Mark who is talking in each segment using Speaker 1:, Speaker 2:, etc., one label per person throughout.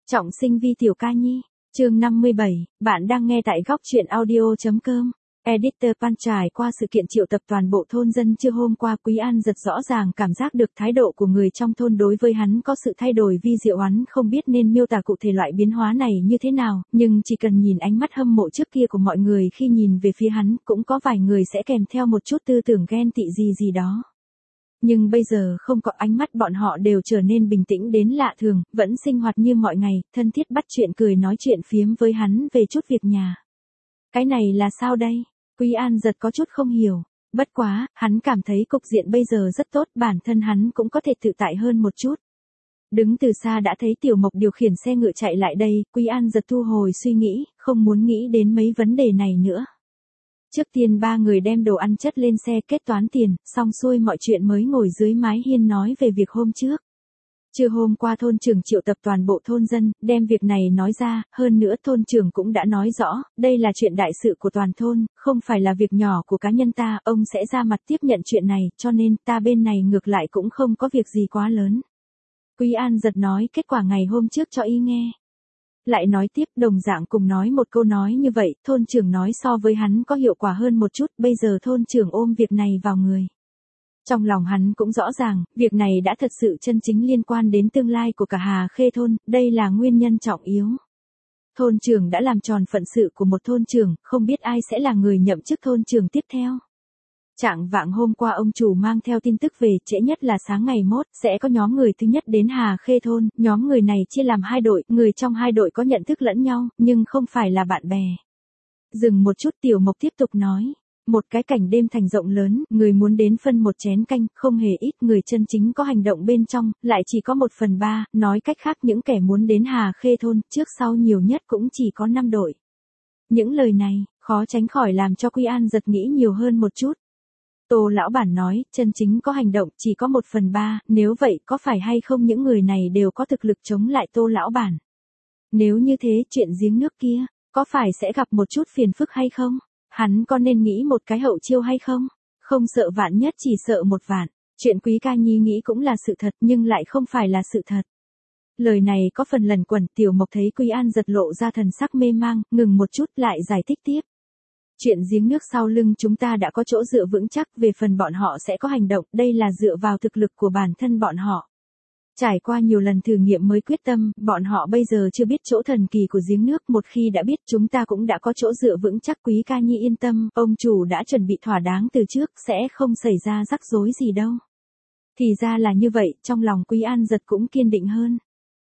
Speaker 1: Trọng sinh Vi Tiểu Ca Nhi, chương 57, bạn đang nghe tại góc truyện audio.com. Editor Pan trải qua sự kiện triệu tập toàn bộ thôn dân trưa hôm qua, Quý An giật rõ ràng cảm giác được thái độ của người trong thôn đối với hắn có sự thay đổi vi diệu. Hắn không biết nên miêu tả cụ thể loại biến hóa này như thế nào, nhưng chỉ cần nhìn ánh mắt hâm mộ trước kia của mọi người khi nhìn về phía hắn, cũng có vài người sẽ kèm theo một chút tư tưởng ghen tị gì đó. Nhưng bây giờ không có, ánh mắt bọn họ đều trở nên bình tĩnh đến lạ thường, vẫn sinh hoạt như mọi ngày, thân thiết bắt chuyện cười nói chuyện phiếm với hắn về chút việc nhà. Cái này là sao đây? Quý An giật có chút không hiểu. Bất quá, hắn cảm thấy cục diện bây giờ rất tốt, bản thân hắn cũng có thể tự tại hơn một chút. Đứng từ xa đã thấy Tiểu Mộc điều khiển xe ngựa chạy lại đây, Quý An giật thu hồi suy nghĩ, không muốn nghĩ đến mấy vấn đề này nữa. Trước tiên ba người đem đồ ăn chất lên xe kết toán tiền, xong xuôi mọi chuyện mới ngồi dưới mái hiên nói về việc hôm trước. Trưa hôm qua thôn trưởng triệu tập toàn bộ thôn dân, đem việc này nói ra, hơn nữa thôn trưởng cũng đã nói rõ, đây là chuyện đại sự của toàn thôn, không phải là việc nhỏ của cá nhân ta, ông sẽ ra mặt tiếp nhận chuyện này, cho nên ta bên này ngược lại cũng không có việc gì quá lớn. Quý An giật nói kết quả ngày hôm trước cho y nghe. Lại nói tiếp, đồng dạng cùng nói một câu nói như vậy, thôn trưởng nói so với hắn có hiệu quả hơn một chút, bây giờ thôn trưởng ôm việc này vào người. Trong lòng hắn cũng rõ ràng, việc này đã thật sự chân chính liên quan đến tương lai của cả Hà Khê thôn, đây là nguyên nhân trọng yếu. Thôn trưởng đã làm tròn phận sự của một thôn trưởng, không biết ai sẽ là người nhậm chức thôn trưởng tiếp theo. Trạng vạng hôm qua ông chủ mang theo tin tức về, trễ nhất là sáng ngày mốt, sẽ có nhóm người thứ nhất đến Hà Khê thôn, nhóm người này chia làm hai đội, người trong hai đội có nhận thức lẫn nhau, nhưng không phải là bạn bè. Dừng một chút Tiểu Mộc tiếp tục nói. Một cái cảnh đêm thành rộng lớn, người muốn đến phân một chén canh, không hề ít, người chân chính có hành động bên trong, lại chỉ có 1/3, nói cách khác những kẻ muốn đến Hà Khê thôn, trước sau nhiều nhất cũng chỉ có 5 đội. Những lời này, khó tránh khỏi làm cho Quý An giật nghĩ nhiều hơn một chút. Tô lão bản nói, chân chính có hành động chỉ có 1/3, nếu vậy có phải hay không những người này đều có thực lực chống lại Tô lão bản? Nếu như thế, chuyện giếng nước kia, có phải sẽ gặp một chút phiền phức hay không? Hắn có nên nghĩ một cái hậu chiêu hay không? Không sợ vạn nhất chỉ sợ một vạn. Chuyện Quý Ca Nhi nghĩ cũng là sự thật nhưng lại không phải là sự thật. Lời này có phần lẩn quẩn, Tiểu Mộc thấy Quý An giật lộ ra thần sắc mê mang, ngừng một chút lại giải thích tiếp. Chuyện giếng nước sau lưng chúng ta đã có chỗ dựa vững chắc, về phần bọn họ sẽ có hành động, đây là dựa vào thực lực của bản thân bọn họ. Trải qua nhiều lần thử nghiệm mới quyết tâm, bọn họ bây giờ chưa biết chỗ thần kỳ của giếng nước, một khi đã biết chúng ta cũng đã có chỗ dựa vững chắc. Quý Ca Nhi yên tâm, ông chủ đã chuẩn bị thỏa đáng từ trước, sẽ không xảy ra rắc rối gì đâu. Thì ra là như vậy, trong lòng Quý An giật cũng kiên định hơn.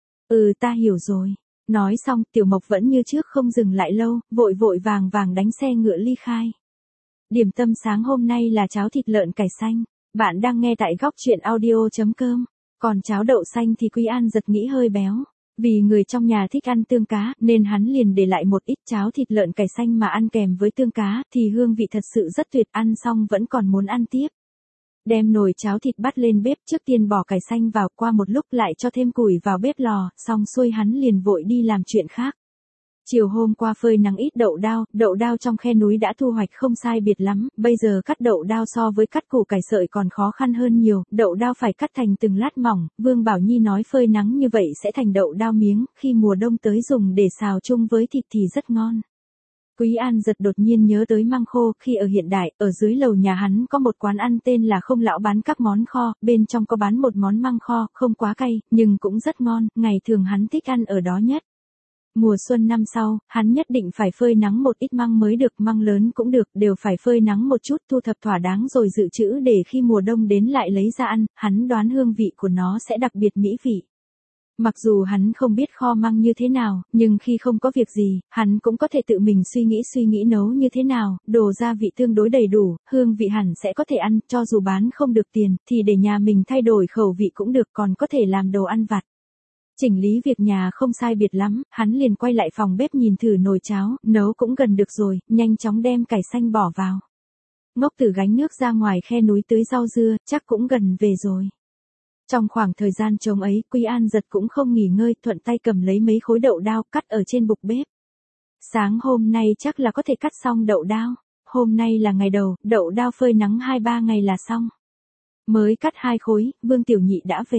Speaker 1: Ta hiểu rồi. Nói xong, Tiểu Mộc vẫn như trước không dừng lại lâu, vội vàng đánh xe ngựa ly khai. Điểm tâm sáng hôm nay là cháo thịt lợn cải xanh. Bạn đang nghe tại góc truyện audio.com. Còn cháo đậu xanh thì Quý An giật nghĩ hơi béo. Vì người trong nhà thích ăn tương cá, nên hắn liền để lại một ít cháo thịt lợn cải xanh mà ăn kèm với tương cá, thì hương vị thật sự rất tuyệt, ăn xong vẫn còn muốn ăn tiếp. Đem nồi cháo thịt bắt lên bếp, trước tiên bỏ cải xanh vào, qua một lúc lại cho thêm củi vào bếp lò, xong xuôi hắn liền vội đi làm chuyện khác. Chiều hôm qua phơi nắng ít đậu đao trong khe núi đã thu hoạch không sai biệt lắm, bây giờ cắt đậu đao so với cắt củ cải sợi còn khó khăn hơn nhiều, đậu đao phải cắt thành từng lát mỏng, Vương Bảo Nhi nói phơi nắng như vậy sẽ thành đậu đao miếng, khi mùa đông tới dùng để xào chung với thịt thì rất ngon. Quý An giật đột nhiên nhớ tới măng khô, khi ở hiện đại, ở dưới lầu nhà hắn có một quán ăn tên là Không Lão bán các món kho, bên trong có bán một món măng kho, không quá cay, nhưng cũng rất ngon, ngày thường hắn thích ăn ở đó nhất. Mùa xuân năm sau, hắn nhất định phải phơi nắng một ít măng mới được, măng lớn cũng được, đều phải phơi nắng một chút, thu thập thỏa đáng rồi dự trữ để khi mùa đông đến lại lấy ra ăn, hắn đoán hương vị của nó sẽ đặc biệt mỹ vị. Mặc dù hắn không biết kho măng như thế nào, nhưng khi không có việc gì, hắn cũng có thể tự mình suy nghĩ nấu như thế nào, đồ gia vị tương đối đầy đủ, hương vị hẳn sẽ có thể ăn, cho dù bán không được tiền, thì để nhà mình thay đổi khẩu vị cũng được, còn có thể làm đồ ăn vặt. Chỉnh lý việc nhà không sai biệt lắm, hắn liền quay lại phòng bếp nhìn thử nồi cháo, nấu cũng gần được rồi, nhanh chóng đem cải xanh bỏ vào. Ngốc Tử gánh nước ra ngoài khe núi tưới rau dưa, chắc cũng gần về rồi. Trong khoảng thời gian trống ấy, Quý An giật cũng không nghỉ ngơi, thuận tay cầm lấy mấy khối đậu đao, cắt ở trên bục bếp. Sáng hôm nay chắc là có thể cắt xong đậu đao. Hôm nay là ngày đầu, đậu đao phơi nắng 2-3 ngày là xong. Mới cắt 2 khối, Vương Tiểu Nhị đã về.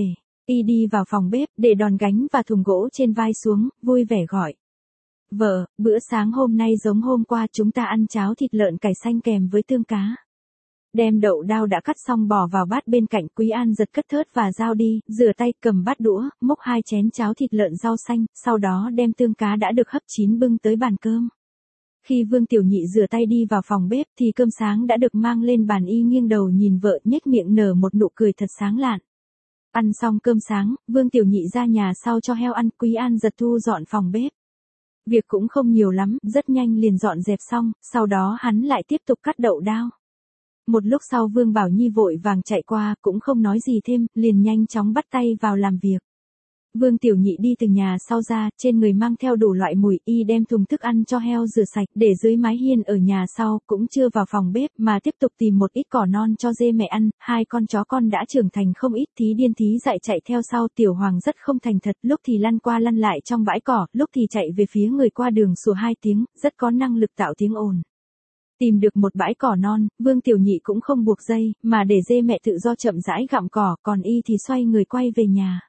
Speaker 1: Y đi vào phòng bếp, để đòn gánh và thùng gỗ trên vai xuống, vui vẻ gọi. Vợ, bữa sáng hôm nay giống hôm qua chúng ta ăn cháo thịt lợn cải xanh kèm với tương cá. Đem đậu đao đã cắt xong bỏ vào bát bên cạnh. Quý An giật cất thớt và dao đi, rửa tay cầm bát đũa, múc 2 chén cháo thịt lợn rau xanh, sau đó đem tương cá đã được hấp chín bưng tới bàn cơm. Khi Vương Tiểu Nhị rửa tay đi vào phòng bếp thì cơm sáng đã được mang lên bàn. Y nghiêng đầu nhìn vợ, nhếch miệng nở một nụ cười thật sáng lạn. Ăn xong cơm sáng, Vương Tiểu Nhị ra nhà sau cho heo ăn. Quý An giật thu dọn phòng bếp. Việc cũng không nhiều lắm, rất nhanh liền dọn dẹp xong, sau đó hắn lại tiếp tục cắt đậu đao. Một lúc sau Vương Bảo Nhi vội vàng chạy qua, cũng không nói gì thêm, liền nhanh chóng bắt tay vào làm việc. Vương Tiểu Nhị đi từ nhà sau ra, trên người mang theo đủ loại mùi. Y đem thùng thức ăn cho heo rửa sạch, để dưới mái hiên ở nhà sau, cũng chưa vào phòng bếp, mà tiếp tục tìm một ít cỏ non cho dê mẹ ăn. 2 con chó con đã trưởng thành không ít, thí điên thí dại chạy theo sau. Tiểu Hoàng rất không thành thật, lúc thì lăn qua lăn lại trong bãi cỏ, lúc thì chạy về phía người qua đường sủa 2 tiếng, rất có năng lực tạo tiếng ồn. Tìm được một bãi cỏ non, Vương Tiểu Nhị cũng không buộc dây, mà để dê mẹ tự do chậm rãi gặm cỏ, còn Y thì xoay người quay về nhà.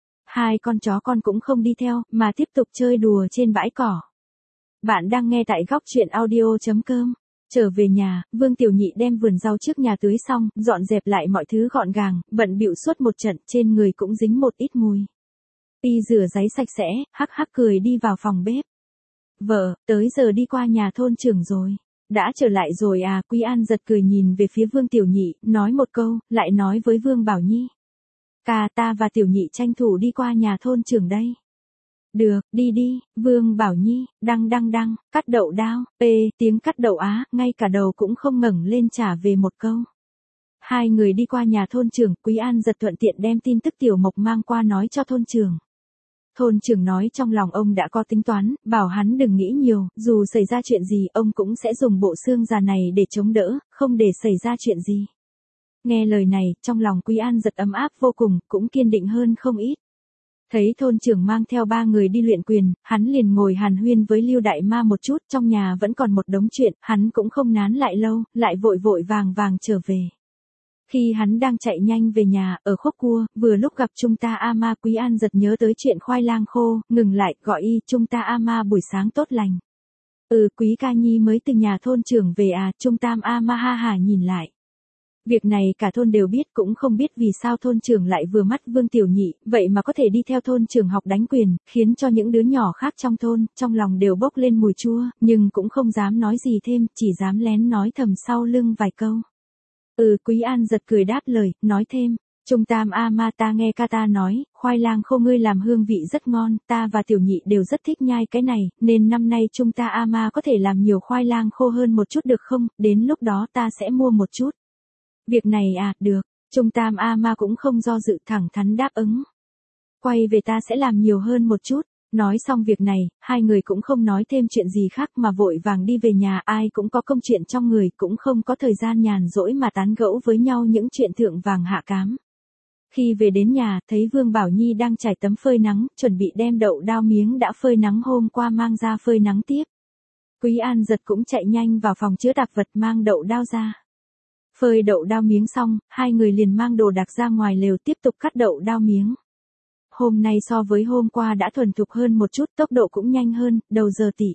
Speaker 1: 2 con chó con cũng không đi theo, mà tiếp tục chơi đùa trên bãi cỏ. Bạn đang nghe tại góc truyện audio.com. Trở về nhà, Vương Tiểu Nhị đem vườn rau trước nhà tưới xong, dọn dẹp lại mọi thứ gọn gàng, bận bịu suốt một trận, trên người cũng dính một ít mùi. Y rửa giấy sạch sẽ, hắc hắc cười đi vào phòng bếp. Vợ, tới giờ đi qua nhà thôn trưởng rồi. Đã trở lại rồi à? Quý An giật cười nhìn về phía Vương Tiểu Nhị, nói một câu, lại nói với Vương Bảo Nhi. Ca, ta và Tiểu Nhị tranh thủ đi qua nhà thôn trưởng đây. Được, đi đi. Vương Bảo Nhi, đăng, cắt đậu đao, tiếng cắt đậu á, ngay cả đầu cũng không ngẩng lên trả về một câu. 2 người đi qua nhà thôn trưởng, Quý An giật thuận tiện đem tin tức Tiểu Mộc mang qua nói cho thôn trưởng. Thôn trưởng nói trong lòng ông đã có tính toán, bảo hắn đừng nghĩ nhiều, dù xảy ra chuyện gì ông cũng sẽ dùng bộ xương già này để chống đỡ, không để xảy ra chuyện gì. Nghe lời này, trong lòng Quý An giật ấm áp vô cùng, cũng kiên định hơn không ít. Thấy thôn trưởng mang theo 3 người đi luyện quyền, hắn liền ngồi hàn huyên với Lưu Đại Ma một chút, trong nhà vẫn còn một đống chuyện, hắn cũng không nán lại lâu, lại vội vàng trở về. Khi hắn đang chạy nhanh về nhà, ở khúc cua, vừa lúc gặp Trung Ta A Ma. Quý An giật nhớ tới chuyện khoai lang khô, ngừng lại, gọi Y. Trung Ta A Ma buổi sáng tốt lành. Quý ca nhi mới từ nhà thôn trưởng về à? Trung Tam A Ma ha hả nhìn lại. Việc này cả thôn đều biết, cũng không biết vì sao thôn trưởng lại vừa mắt Vương Tiểu Nhị, vậy mà có thể đi theo thôn trưởng học đánh quyền, khiến cho những đứa nhỏ khác trong thôn, trong lòng đều bốc lên mùi chua, nhưng cũng không dám nói gì thêm, chỉ dám lén nói thầm sau lưng vài câu. Quý An giật cười đáp lời, nói thêm, Trung Tam A Ma, ta nghe ca ta nói, khoai lang khô ngươi làm hương vị rất ngon, ta và Tiểu Nhị đều rất thích nhai cái này, nên năm nay Trung Ta A Ma có thể làm nhiều khoai lang khô hơn một chút được không, đến lúc đó ta sẽ mua một chút. Việc này à, được, Trung Tam A Ma cũng không do dự, thẳng thắn đáp ứng. Quay về ta sẽ làm nhiều hơn một chút. Nói xong việc này, 2 người cũng không nói thêm chuyện gì khác mà vội vàng đi về nhà. Ai cũng có công chuyện trong người, cũng không có thời gian nhàn rỗi mà tán gẫu với nhau những chuyện thượng vàng hạ cám. Khi về đến nhà, thấy Vương Bảo Nhi đang trải tấm phơi nắng, chuẩn bị đem đậu đao miếng đã phơi nắng hôm qua mang ra phơi nắng tiếp. Quý An giật cũng chạy nhanh vào phòng chứa tạp vật mang đậu đao ra. Phơi đậu đao miếng xong, 2 người liền mang đồ đạc ra ngoài lều tiếp tục cắt đậu đao miếng. Hôm nay so với hôm qua đã thuần thục hơn một chút, tốc độ cũng nhanh hơn, đầu giờ tỉ.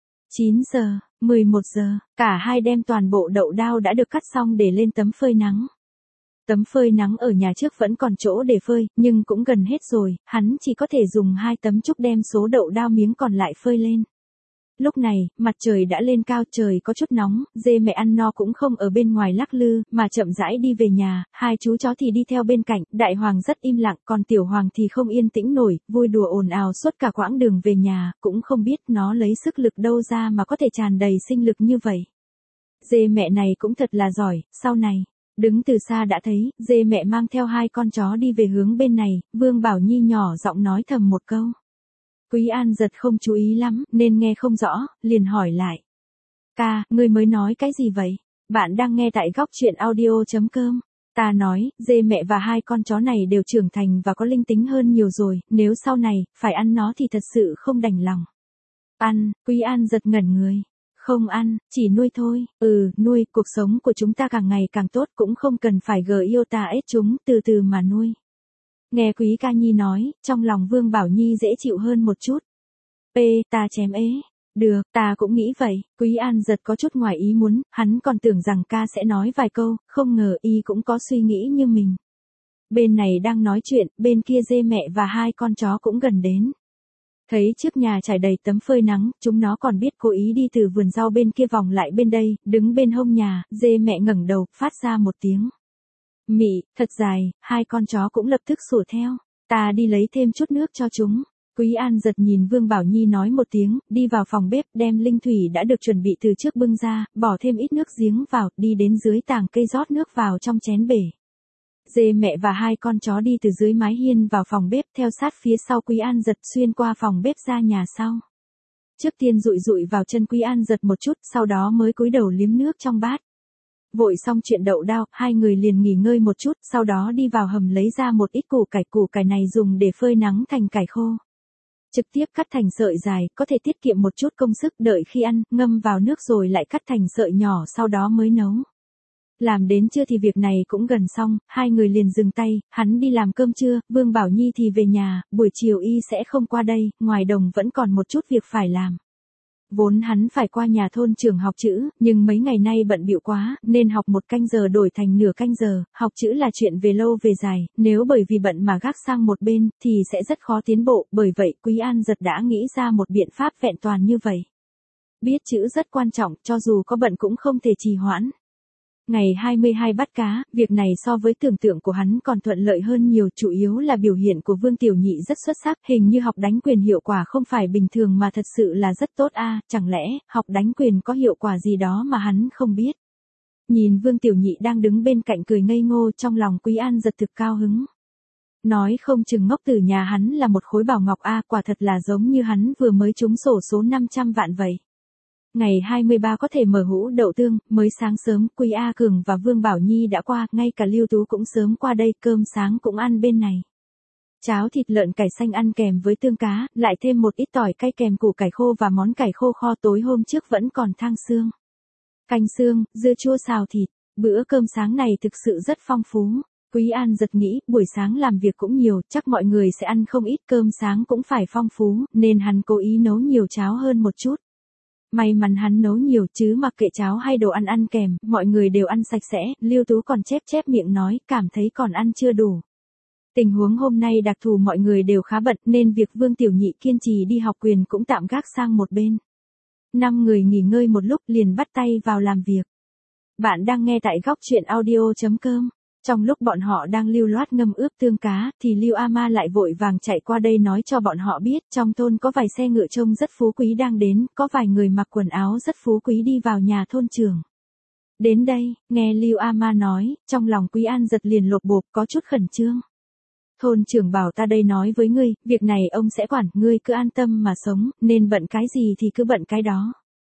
Speaker 1: 9 giờ, 11 giờ, cả hai đem toàn bộ đậu đao đã được cắt xong để lên tấm phơi nắng. Tấm phơi nắng ở nhà trước vẫn còn chỗ để phơi, nhưng cũng gần hết rồi, hắn chỉ có thể dùng 2 tấm trúc đem số đậu đao miếng còn lại phơi lên. Lúc này, mặt trời đã lên cao, trời có chút nóng, dê mẹ ăn no cũng không ở bên ngoài lắc lư, mà chậm rãi đi về nhà. 2 chú chó thì đi theo bên cạnh, Đại Hoàng rất im lặng, còn Tiểu Hoàng thì không yên tĩnh nổi, vui đùa ồn ào suốt cả quãng đường về nhà, cũng không biết nó lấy sức lực đâu ra mà có thể tràn đầy sinh lực như vậy. Dê mẹ này cũng thật là giỏi, sau này, đứng từ xa đã thấy, dê mẹ mang theo 2 con chó đi về hướng bên này, Vương Bảo Nhi nhỏ giọng nói thầm một câu. Quý An giật không chú ý lắm, nên nghe không rõ, liền hỏi lại. Ca, ngươi mới nói cái gì vậy? Bạn đang nghe tại góc truyện audio.com. Ta nói, dê mẹ và 2 con chó này đều trưởng thành và có linh tính hơn nhiều rồi, nếu sau này, phải ăn nó thì thật sự không đành lòng. Ăn, Quý An giật ngẩn người. Không ăn, chỉ nuôi thôi. Nuôi, cuộc sống của chúng ta càng ngày càng tốt, cũng không cần phải gờ yêu ta ết chúng, từ từ mà nuôi. Nghe Quý Ca Nhi nói, trong lòng Vương Bảo Nhi dễ chịu hơn một chút. Ta chém ế. Được, ta cũng nghĩ vậy. Quý An giật có chút ngoài ý muốn, hắn còn tưởng rằng ca sẽ nói vài câu, không ngờ y cũng có suy nghĩ như mình. Bên này đang nói chuyện, bên kia dê mẹ và hai con chó cũng gần đến. Thấy trước nhà trải đầy tấm phơi nắng, chúng nó còn biết cố ý đi từ vườn rau bên kia vòng lại bên đây, đứng bên hông nhà, dê mẹ ngẩng đầu, phát ra một tiếng mị, thật dài, hai con chó cũng lập tức sủa theo. Ta đi lấy thêm chút nước cho chúng. Quý An giật nhìn Vương Bảo Nhi nói một tiếng, đi vào phòng bếp đem linh thủy đã được chuẩn bị từ trước bưng ra, bỏ thêm ít nước giếng vào, đi đến dưới tàng cây rót nước vào trong chén bể. Dê mẹ và hai con chó đi từ dưới mái hiên vào phòng bếp theo sát phía sau Quý An giật xuyên qua phòng bếp ra nhà sau. Trước tiên dụi dụi vào chân Quý An giật một chút, sau đó mới cúi đầu liếm nước trong bát. Vội xong chuyện đậu đao, hai người liền nghỉ ngơi một chút, sau đó đi vào hầm lấy ra một ít củ cải này dùng để phơi nắng thành cải khô. Trực tiếp cắt thành sợi dài, có thể tiết kiệm một chút công sức, đợi khi ăn, ngâm vào nước rồi lại cắt thành sợi nhỏ sau đó mới nấu. Làm đến trưa thì việc này cũng gần xong, hai người liền dừng tay, hắn đi làm cơm trưa, Vương Bảo Nhi thì về nhà, buổi chiều y sẽ không qua đây, ngoài đồng vẫn còn một chút việc phải làm. Vốn hắn phải qua nhà thôn trưởng học chữ, nhưng mấy ngày nay bận bịu quá, nên học 1 canh giờ đổi thành nửa canh giờ, học chữ là chuyện về lâu về dài, nếu bởi vì bận mà gác sang một bên, thì sẽ rất khó tiến bộ, bởi vậy Quý An giật đã nghĩ ra một biện pháp vẹn toàn như vậy. Biết chữ rất quan trọng, cho dù có bận cũng không thể trì hoãn. Ngày 22 bắt cá, việc này so với tưởng tượng của hắn còn thuận lợi hơn nhiều, chủ yếu là biểu hiện của Vương Tiểu Nhị rất xuất sắc, hình như học đánh quyền hiệu quả không phải bình thường mà thật sự là rất tốt chẳng lẽ, học đánh quyền có hiệu quả gì đó mà hắn không biết. Nhìn Vương Tiểu Nhị đang đứng bên cạnh cười ngây ngô, trong lòng Quý An giật thực cao hứng. Nói không chừng ngốc tử nhà hắn là một khối bảo ngọc quả thật là giống như hắn vừa mới trúng xổ số 500 vạn vậy. Ngày 23 có thể mở hũ đậu tương, mới sáng sớm, Quý A Cường và Vương Bảo Nhi đã qua, ngay cả Lưu Tú cũng sớm qua đây, cơm sáng cũng ăn bên này. Cháo thịt lợn cải xanh ăn kèm với tương cá, lại thêm một ít tỏi cay kèm củ cải khô và món cải khô kho tối hôm trước vẫn còn thang xương. Canh xương, dưa chua xào thịt, bữa cơm sáng này thực sự rất phong phú. Quý An giật nghĩ, buổi sáng làm việc cũng nhiều, chắc mọi người sẽ ăn không ít, cơm sáng cũng phải phong phú, nên hắn cố ý nấu nhiều cháo hơn một chút. May mắn hắn nấu nhiều chứ mặc kệ cháo hay đồ ăn ăn kèm, mọi người đều ăn sạch sẽ, Lưu Tú còn chép miệng nói, cảm thấy còn ăn chưa đủ. Tình huống hôm nay đặc thù mọi người đều khá bận nên việc Vương Tiểu Nhị kiên trì đi học quyền cũng tạm gác sang một bên. 5 người nghỉ ngơi một lúc liền bắt tay vào làm việc. Bạn đang nghe tại góc truyện audio.com. Trong lúc bọn họ đang lưu loát ngâm ướp tương cá, thì Lưu A Ma lại vội vàng chạy qua đây nói cho bọn họ biết, trong thôn có vài xe ngựa trông rất phú quý đang đến, có vài người mặc quần áo rất phú quý đi vào nhà thôn trưởng. Đến đây, nghe Lưu A Ma nói, trong lòng Quý An giật liền lột bột, có chút khẩn trương. Thôn trưởng bảo ta đây nói với ngươi, việc này ông sẽ quản, ngươi cứ an tâm mà sống, nên bận cái gì thì cứ bận cái đó.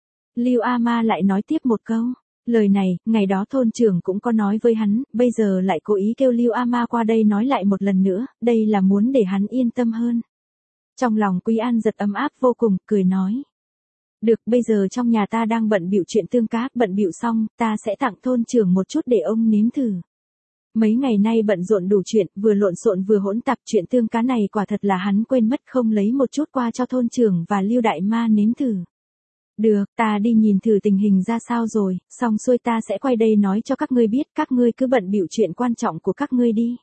Speaker 1: Lưu A Ma lại nói tiếp một câu. Lời này, ngày đó thôn trưởng cũng có nói với hắn, bây giờ lại cố ý kêu Lưu A Ma qua đây nói lại một lần nữa, đây là muốn để hắn yên tâm hơn. Trong lòng Quý An giật ấm áp vô cùng, cười nói. Được, bây giờ trong nhà ta đang bận bịu chuyện tương cá, bận bịu xong, ta sẽ tặng thôn trưởng một chút để ông nếm thử. Mấy ngày nay bận rộn đủ chuyện, vừa lộn xộn vừa hỗn tạp, chuyện tương cá này quả thật là hắn quên mất không lấy một chút qua cho thôn trưởng và Lưu Đại Ma nếm thử. Được, ta đi nhìn thử tình hình ra sao rồi, xong xuôi ta sẽ quay đây nói cho các ngươi biết, các ngươi cứ bận bịu chuyện quan trọng của các ngươi đi.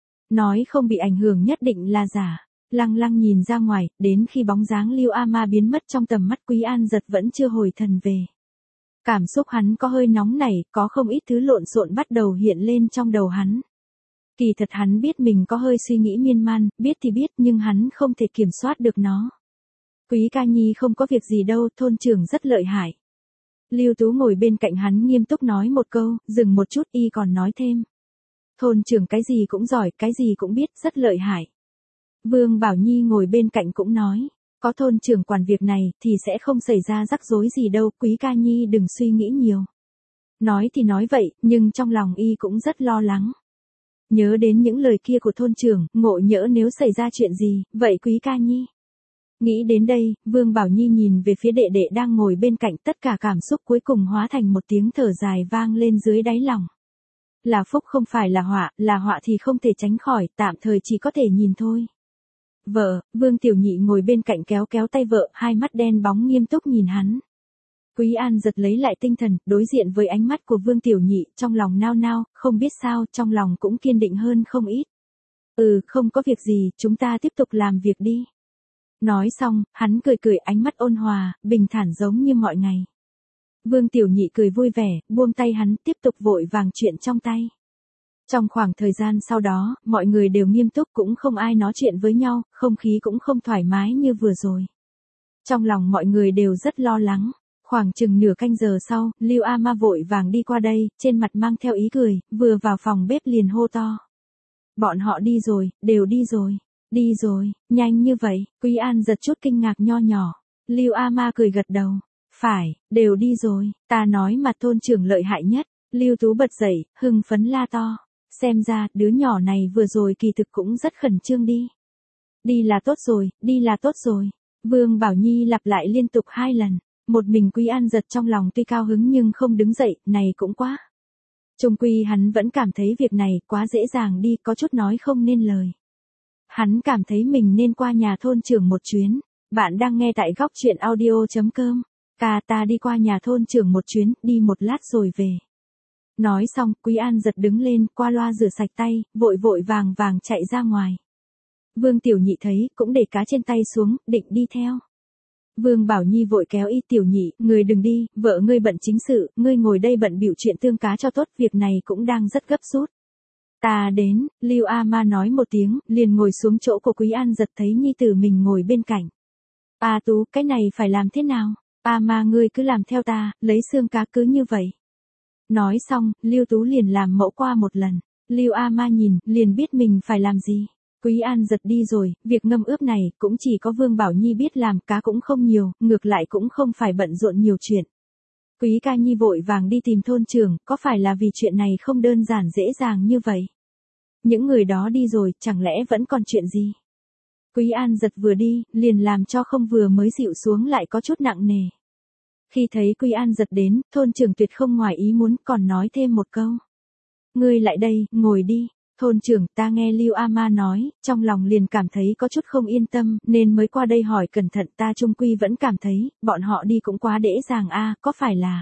Speaker 1: Nói không bị ảnh hưởng nhất định là giả. Lăng lăng nhìn ra ngoài, đến khi bóng dáng Lưu A Ma biến mất trong tầm mắt, Quý An giật vẫn chưa hồi thần về. Cảm xúc hắn có hơi nóng nảy, có không ít thứ lộn xộn bắt đầu hiện lên trong đầu hắn. Kỳ thật hắn biết mình có hơi suy nghĩ miên man, biết thì biết nhưng hắn không thể kiểm soát được nó. Quý Ca Nhi không có việc gì đâu, thôn trưởng rất lợi hại. Lưu Tú ngồi bên cạnh hắn nghiêm túc nói một câu, dừng một chút y còn nói thêm. Thôn trưởng cái gì cũng giỏi, cái gì cũng biết, rất lợi hại. Vương Bảo Nhi ngồi bên cạnh cũng nói, có thôn trưởng quản việc này thì sẽ không xảy ra rắc rối gì đâu, Quý Ca Nhi đừng suy nghĩ nhiều. Nói thì nói vậy, nhưng trong lòng y cũng rất lo lắng. Nhớ đến những lời kia của thôn trưởng, ngộ nhỡ nếu xảy ra chuyện gì, vậy Quý Ca Nhi. Nghĩ đến đây, Vương Bảo Nhi nhìn về phía đệ đệ đang ngồi bên cạnh, tất cả cảm xúc cuối cùng hóa thành một tiếng thở dài vang lên dưới đáy lòng. là phúc không phải là họa thì không thể tránh khỏi, tạm thời chỉ có thể nhìn thôi. Vợ, Vương Tiểu Nhị ngồi bên cạnh kéo kéo tay vợ, hai mắt đen bóng nghiêm túc nhìn hắn. Quý An giật lấy lại tinh thần, đối diện với ánh mắt của Vương Tiểu Nhị, trong lòng nao nao, không biết sao, trong lòng cũng kiên định hơn không ít. Không có việc gì, chúng ta tiếp tục làm việc đi. Nói xong, hắn cười cười, ánh mắt ôn hòa, bình thản giống như mọi ngày. Vương Tiểu Nhị cười vui vẻ, buông tay hắn, tiếp tục vội vàng chuyện trong tay. Trong khoảng thời gian sau đó, mọi người đều nghiêm túc, cũng không ai nói chuyện với nhau, không khí cũng không thoải mái như vừa rồi. Trong lòng mọi người đều rất lo lắng. Khoảng chừng nửa canh giờ sau, Lưu A Ma vội vàng đi qua đây, trên mặt mang theo ý cười, vừa vào phòng bếp liền hô to. Bọn họ đi rồi, đều đi rồi. Đi rồi, nhanh như vậy, Quý An giật chút kinh ngạc nho nhỏ. Lưu A Ma cười gật đầu. Phải, đều đi rồi, ta nói mà thôn trưởng lợi hại nhất. Lưu Tú bật dậy, hưng phấn la to. Xem ra, đứa nhỏ này vừa rồi kỳ thực cũng rất khẩn trương đi. Đi là tốt rồi, đi là tốt rồi. Vương Bảo Nhi lặp lại liên tục 2 lần. Một mình Quý An giật trong lòng tuy cao hứng nhưng không đứng dậy, này cũng quá. Chung quy hắn vẫn cảm thấy việc này quá dễ dàng đi, có chút nói không nên lời. Hắn cảm thấy mình nên qua nhà thôn trưởng một chuyến. Bạn đang nghe tại góc truyện audio.com. Ta đi qua nhà thôn trưởng một chuyến, đi một lát rồi về. Nói xong, Quý An giật đứng lên, qua loa rửa sạch tay, vội vội vàng vàng chạy ra ngoài. Vương Tiểu Nhị thấy, cũng để cá trên tay xuống, định đi theo. Vương Bảo Nhi vội kéo y Tiểu Nhị, người đừng đi, vợ ngươi bận chính sự, ngươi ngồi đây bận bịu chuyện tương cá cho tốt, việc này cũng đang rất gấp rút. Ta đến, Lưu A Ma nói một tiếng, liền ngồi xuống chỗ của Quý An giật, thấy nhi tử mình ngồi bên cạnh. A Tú, cái này phải làm thế nào? A Ma ngươi cứ làm theo ta, lấy xương cá cứ như vậy. Nói xong, Lưu Tú liền làm mẫu qua một lần. Lưu A Ma nhìn, liền biết mình phải làm gì. Quý An giật đi rồi, việc ngâm ướp này cũng chỉ có Vương Bảo Nhi biết làm, cá cũng không nhiều, ngược lại cũng không phải bận rộn nhiều chuyện. Quý Ca Nhi vội vàng đi tìm thôn trưởng, có phải là vì chuyện này không đơn giản dễ dàng như vậy? Những người đó đi rồi, chẳng lẽ vẫn còn chuyện gì? Quý An giật vừa đi, liền làm cho không vừa mới dịu xuống lại có chút nặng nề. Khi thấy Quý An giật đến, thôn trưởng tuyệt không ngoài ý muốn, còn nói thêm một câu. Ngươi lại đây, ngồi đi. Thôn trưởng, ta nghe Lưu A Ma nói, trong lòng liền cảm thấy có chút không yên tâm, nên mới qua đây hỏi cẩn thận, ta chung quy vẫn cảm thấy, bọn họ đi cũng quá dễ dàng a, có phải là...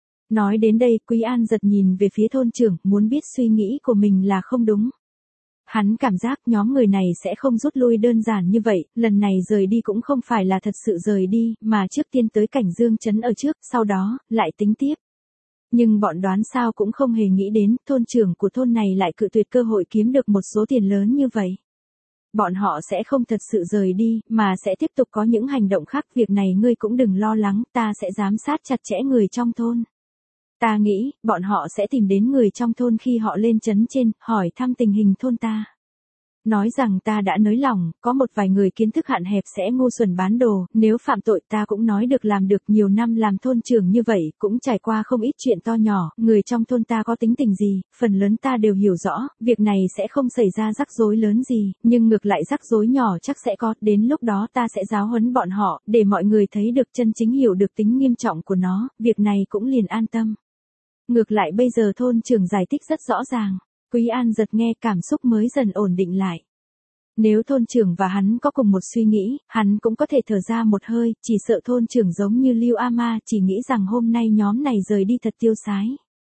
Speaker 1: Nói đến đây, Quý An giật nhìn về phía thôn trưởng, muốn biết suy nghĩ của mình là không đúng. Hắn cảm giác nhóm người này sẽ không rút lui đơn giản như vậy, lần này rời đi cũng không phải là thật sự rời đi, mà trước tiên tới Cảnh Dương trấn ở trước, sau đó, lại tính tiếp. Nhưng bọn đoán sao cũng không hề nghĩ đến, thôn trưởng của thôn này lại cự tuyệt cơ hội kiếm được một số tiền lớn như vậy. Bọn họ sẽ không thật sự rời đi, mà sẽ tiếp tục có những hành động khác, việc này ngươi cũng đừng lo lắng, ta sẽ giám sát chặt chẽ người trong thôn. Ta nghĩ, bọn họ sẽ tìm đến người trong thôn khi họ lên trấn trên, hỏi thăm tình hình thôn ta. Nói rằng ta đã nới lòng, có một vài người kiến thức hạn hẹp sẽ ngu xuẩn bán đồ, nếu phạm tội ta cũng nói được làm được, nhiều năm làm thôn trưởng như vậy, cũng trải qua không ít chuyện to nhỏ, người trong thôn ta có tính tình gì, phần lớn ta đều hiểu rõ, việc này sẽ không xảy ra rắc rối lớn gì, nhưng ngược lại rắc rối nhỏ chắc sẽ có, đến lúc đó ta sẽ giáo huấn bọn họ, để mọi người thấy được chân chính hiểu được tính nghiêm trọng của nó, việc này cũng liền an tâm. Ngược lại bây giờ thôn trưởng giải thích rất rõ ràng. Quý An giật nghe cảm xúc mới dần ổn định lại. Nếu thôn trưởng và hắn có cùng một suy nghĩ, hắn cũng có thể thở ra một hơi, chỉ sợ thôn trưởng giống như Lưu A Ma chỉ nghĩ rằng hôm nay nhóm này rời đi thật tiêu sái.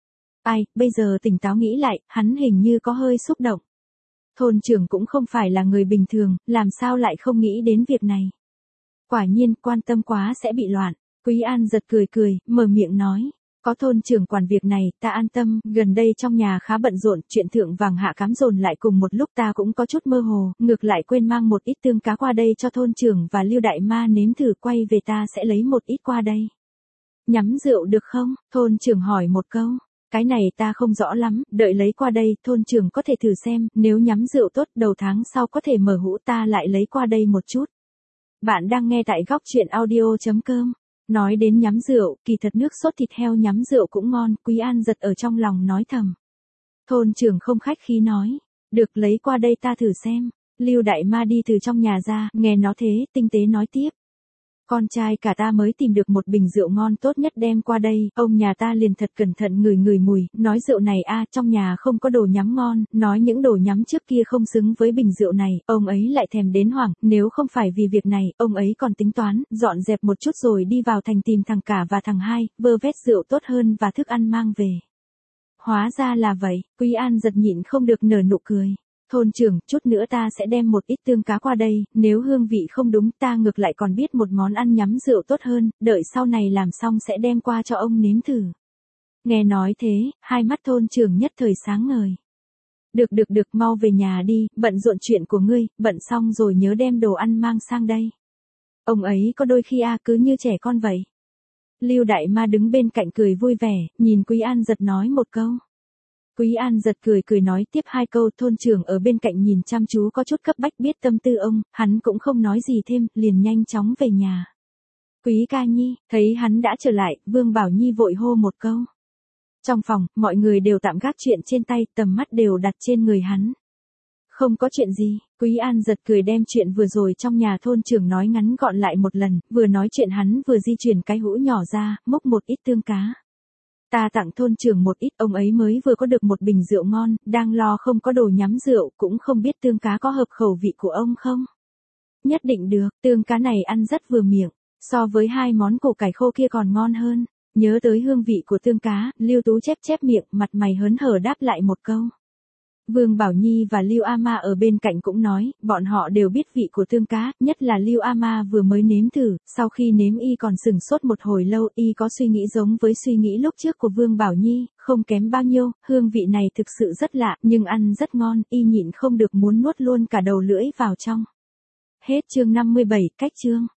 Speaker 1: Ai, bây giờ tỉnh táo nghĩ lại, hắn hình như có hơi xúc động. Thôn trưởng cũng không phải là người bình thường, làm sao lại không nghĩ đến việc này. Quả nhiên, quan tâm quá sẽ bị loạn. Quý An giật cười cười, mở miệng nói. Có thôn trưởng quản việc này, ta an tâm, gần đây trong nhà khá bận rộn, chuyện thượng vàng hạ cám dồn lại cùng một lúc ta cũng có chút mơ hồ, ngược lại quên mang một ít tương cá qua đây cho thôn trưởng và Lưu Đại Ma nếm thử, quay về ta sẽ lấy một ít qua đây. Nhắm rượu được không? Thôn trưởng hỏi một câu. Cái này ta không rõ lắm, đợi lấy qua đây, thôn trưởng có thể thử xem, nếu nhắm rượu tốt đầu tháng sau có thể mở hũ ta lại lấy qua đây một chút. Bạn đang nghe tại góc truyện audio.com. Nói đến nhắm rượu, kỳ thật nước sốt thịt heo nhắm rượu cũng ngon, Quý An giật ở trong lòng nói thầm. Thôn trưởng không khách khí nói, được lấy qua đây ta thử xem. Lưu Đại Ma đi từ trong nhà ra, nghe nó thế, tinh tế nói tiếp. Con trai cả ta mới tìm được một bình rượu ngon tốt nhất đem qua đây, ông nhà ta liền thật cẩn thận ngửi ngửi mùi, nói rượu này trong nhà không có đồ nhắm ngon, nói những đồ nhắm trước kia không xứng với bình rượu này, ông ấy lại thèm đến hoảng, nếu không phải vì việc này, ông ấy còn tính toán, dọn dẹp một chút rồi đi vào thành tìm thằng cả và thằng hai, vơ vét rượu tốt hơn và thức ăn mang về. Hóa ra là vậy, Quý An giật nhịn không được nở nụ cười. Thôn trưởng, chút nữa ta sẽ đem một ít tương cá qua đây, nếu hương vị không đúng ta ngược lại còn biết một món ăn nhắm rượu tốt hơn, đợi sau này làm xong sẽ đem qua cho ông nếm thử. Nghe nói thế, hai mắt thôn trưởng nhất thời sáng ngời. Được, mau về nhà đi, bận rộn chuyện của ngươi, bận xong rồi nhớ đem đồ ăn mang sang đây. Ông ấy có đôi khi cứ như trẻ con vậy. Lưu Đại Ma đứng bên cạnh cười vui vẻ, nhìn Quý An giật nói một câu. Quý An giật cười nói tiếp hai câu, thôn trưởng ở bên cạnh nhìn chăm chú có chút cấp bách biết tâm tư ông, hắn cũng không nói gì thêm, liền nhanh chóng về nhà. Quý ca nhi, thấy hắn đã trở lại, Vương Bảo Nhi vội hô một câu. Trong phòng, mọi người đều tạm gác chuyện trên tay, tầm mắt đều đặt trên người hắn. Không có chuyện gì, Quý An giật cười đem chuyện vừa rồi trong nhà thôn trưởng nói ngắn gọn lại một lần, vừa nói chuyện hắn vừa di chuyển cái hũ nhỏ ra, múc một ít tương cá. Ta tặng thôn trưởng một ít, ông ấy mới vừa có được một bình rượu ngon, đang lo không có đồ nhắm rượu, cũng không biết tương cá có hợp khẩu vị của ông không? Nhất định được, tương cá này ăn rất vừa miệng, so với hai món củ cải khô kia còn ngon hơn. Nhớ tới hương vị của tương cá, Lưu Tú chép miệng, mặt mày hớn hở đáp lại một câu. Vương Bảo Nhi và Lưu A Ma ở bên cạnh cũng nói, bọn họ đều biết vị của tương cá, nhất là Lưu A Ma vừa mới nếm thử, sau khi nếm y còn sừng sốt một hồi lâu, y có suy nghĩ giống với suy nghĩ lúc trước của Vương Bảo Nhi, không kém bao nhiêu, hương vị này thực sự rất lạ, nhưng ăn rất ngon, y nhịn không được muốn nuốt luôn cả đầu lưỡi vào trong. Hết chương 57, cách chương.